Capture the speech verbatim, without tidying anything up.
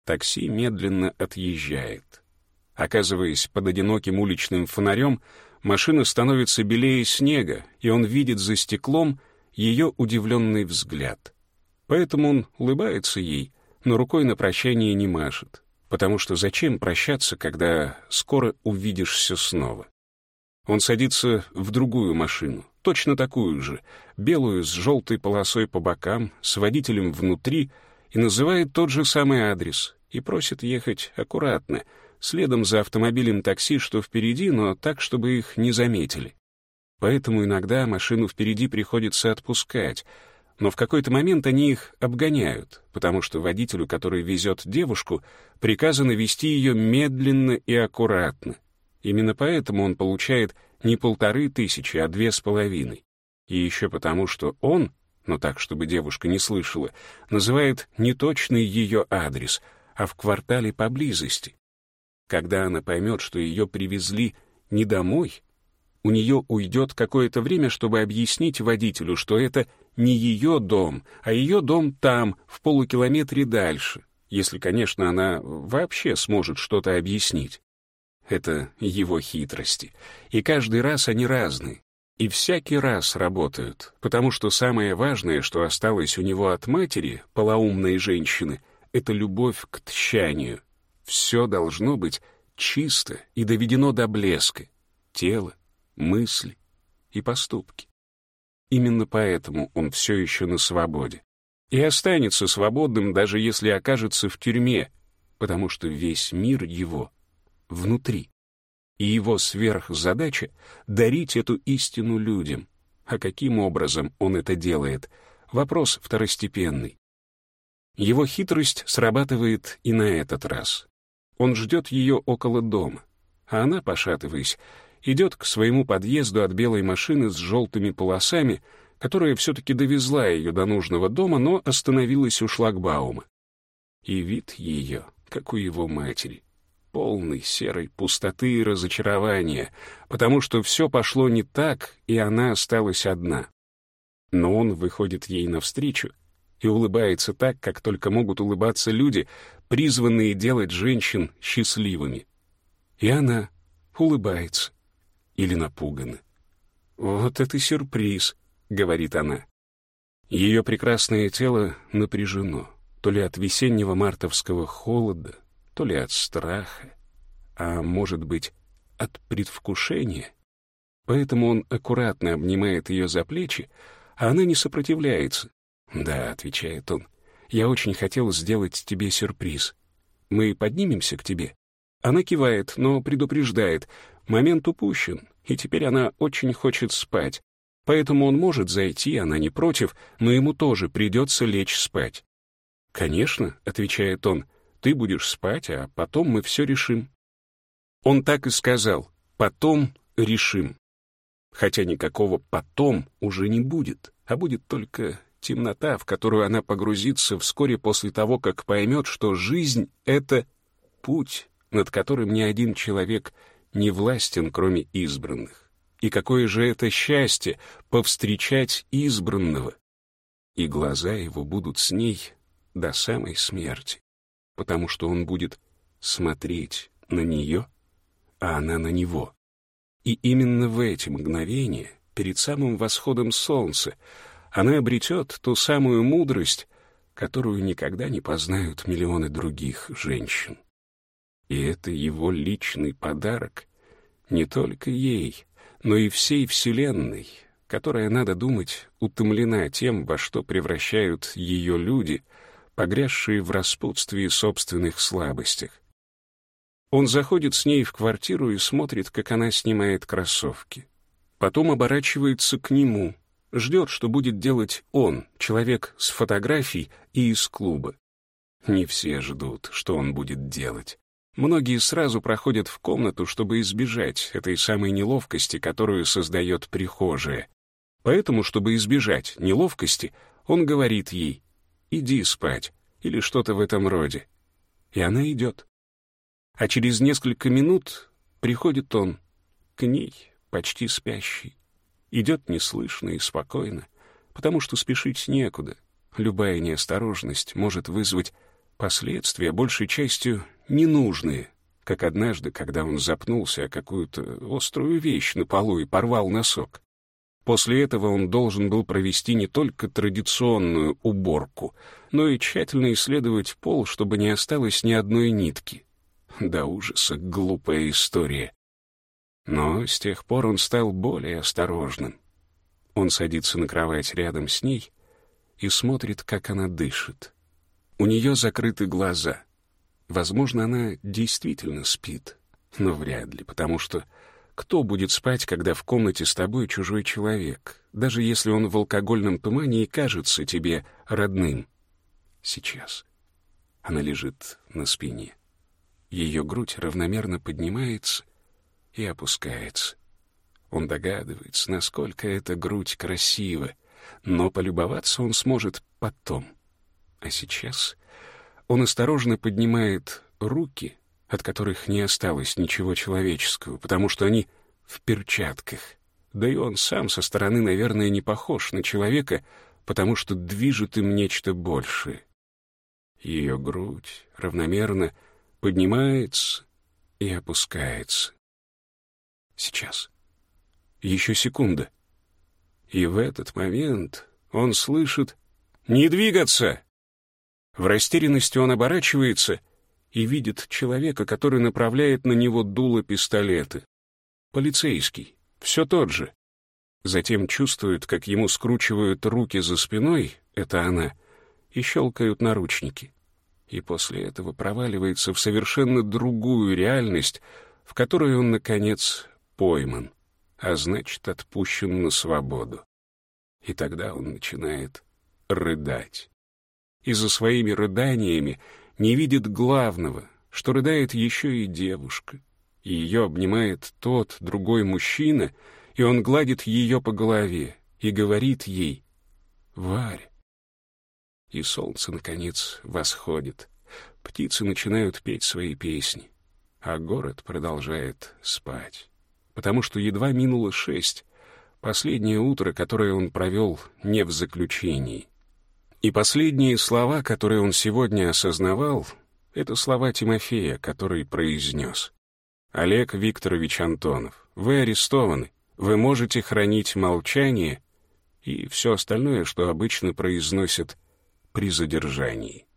Такси медленно отъезжает. Оказываясь под одиноким уличным фонарем, машина становится белее снега, и он видит за стеклом ее удивленный взгляд. Поэтому он улыбается ей, но рукой на прощание не машет, потому что зачем прощаться, когда скоро увидишься снова? Он садится в другую машину, точно такую же, белую с желтой полосой по бокам, с водителем внутри, и называет тот же самый адрес, и просит ехать аккуратно, следом за автомобилем такси, что впереди, но так, чтобы их не заметили. Поэтому иногда машину впереди приходится отпускать, но в какой-то момент они их обгоняют, потому что водителю, который везет девушку, приказано вести ее медленно и аккуратно. Именно поэтому он получает не полторы тысячи, а две с половиной. И еще потому, что он, но так, чтобы девушка не слышала, называет не точный ее адрес, а в квартале поблизости. Когда она поймет, что ее привезли не домой, у нее уйдет какое-то время, чтобы объяснить водителю, что это не ее дом, а ее дом там, в полукилометре дальше, если, конечно, она вообще сможет что-то объяснить. Это его хитрости. И каждый раз они разные. И всякий раз работают, потому что самое важное, что осталось у него от матери, полоумной женщины, это любовь к тщанию. Все должно быть чисто и доведено до блеска. Тело, мысли и поступки. Именно поэтому он все еще на свободе. И останется свободным, даже если окажется в тюрьме, потому что весь мир его внутри. И его сверхзадача — дарить эту истину людям. А каким образом он это делает? Вопрос второстепенный. Его хитрость срабатывает и на этот раз. Он ждет ее около дома, а она, пошатываясь, идет к своему подъезду от белой машины с желтыми полосами, которая все-таки довезла ее до нужного дома, но остановилась у шлагбаума. И вид ее, как у его матери, полный серой пустоты и разочарования, потому что все пошло не так, и она осталась одна. Но он выходит ей навстречу и улыбается так, как только могут улыбаться люди, призванные делать женщин счастливыми. И она улыбается или напугана. «Вот это сюрприз», — говорит она. Ее прекрасное тело напряжено, то ли от весеннего мартовского холода, то ли от страха, а может быть, от предвкушения. Поэтому он аккуратно обнимает ее за плечи, а она не сопротивляется. «Да», — отвечает он, — «я очень хотел сделать тебе сюрприз. Мы поднимемся к тебе?» Она кивает, но предупреждает, момент упущен, и теперь она очень хочет спать. Поэтому он может зайти, она не против, но ему тоже придется лечь спать. «Конечно», — отвечает он, — «ты будешь спать, а потом мы все решим». Он так и сказал: «Потом решим». Хотя никакого «потом» уже не будет, а будет только темнота, в которую она погрузится вскоре после того, как поймет, что жизнь — это путь, над которым ни один человек не властен, кроме избранных. И какое же это счастье — повстречать избранного. И глаза его будут с ней до самой смерти, потому что он будет смотреть на нее, а она на него. И именно в эти мгновения, перед самым восходом солнца, она обретет ту самую мудрость, которую никогда не познают миллионы других женщин. И это его личный подарок не только ей, но и всей Вселенной, которая, надо думать, утомлена тем, во что превращают ее люди, погрязшие в распутстве и собственных слабостях. Он заходит с ней в квартиру и смотрит, как она снимает кроссовки. Потом оборачивается к нему, ждет, что будет делать он, человек с фотографией и из клуба. Не все ждут, что он будет делать. Многие сразу проходят в комнату, чтобы избежать этой самой неловкости, которую создает прихожая. Поэтому, чтобы избежать неловкости, он говорит ей: «Иди спать» или что-то в этом роде. И она идет. А через несколько минут приходит он к ней, почти спящий. Идет неслышно и спокойно, потому что спешить некуда. Любая неосторожность может вызвать последствия, большей частью, ненужные, как однажды, когда он запнулся о какую-то острую вещь на полу и порвал носок. После этого он должен был провести не только традиционную уборку, но и тщательно исследовать пол, чтобы не осталось ни одной нитки. До ужаса глупая история. Но с тех пор он стал более осторожным. Он садится на кровать рядом с ней и смотрит, как она дышит. У нее закрыты глаза. Возможно, она действительно спит, но вряд ли, потому что кто будет спать, когда в комнате с тобой чужой человек, даже если он в алкогольном тумане и кажется тебе родным? Сейчас она лежит на спине. Ее грудь равномерно поднимается и опускается. Он догадывается, насколько эта грудь красива, но полюбоваться он сможет потом. А сейчас он осторожно поднимает руки, от которых не осталось ничего человеческого, потому что они в перчатках. Да и он сам со стороны, наверное, не похож на человека, потому что движет им нечто большее. Ее грудь равномерно поднимается и опускается. Сейчас. Еще секунда. И в этот момент он слышит «Не двигаться!». В растерянности он оборачивается и видит человека, который направляет на него дуло пистолета. Полицейский, все тот же. Затем чувствует, как ему скручивают руки за спиной, это она, и щелкают наручники. И после этого проваливается в совершенно другую реальность, в которой он, наконец, пойман, а значит, отпущен на свободу. И тогда он начинает рыдать. И за своими рыданиями не видит главного, что рыдает еще и девушка. И ее обнимает тот, другой мужчина, и он гладит ее по голове и говорит ей «Варя». И солнце, наконец, восходит. Птицы начинают петь свои песни, а город продолжает спать. Потому что едва минуло шесть, последнее утро, которое он провел не в заключении. И последние слова, которые он сегодня осознавал, это слова Тимофея, который произнес: «Олег Викторович Антонов, вы арестованы, вы можете хранить молчание», и все остальное, что обычно произносят при задержании.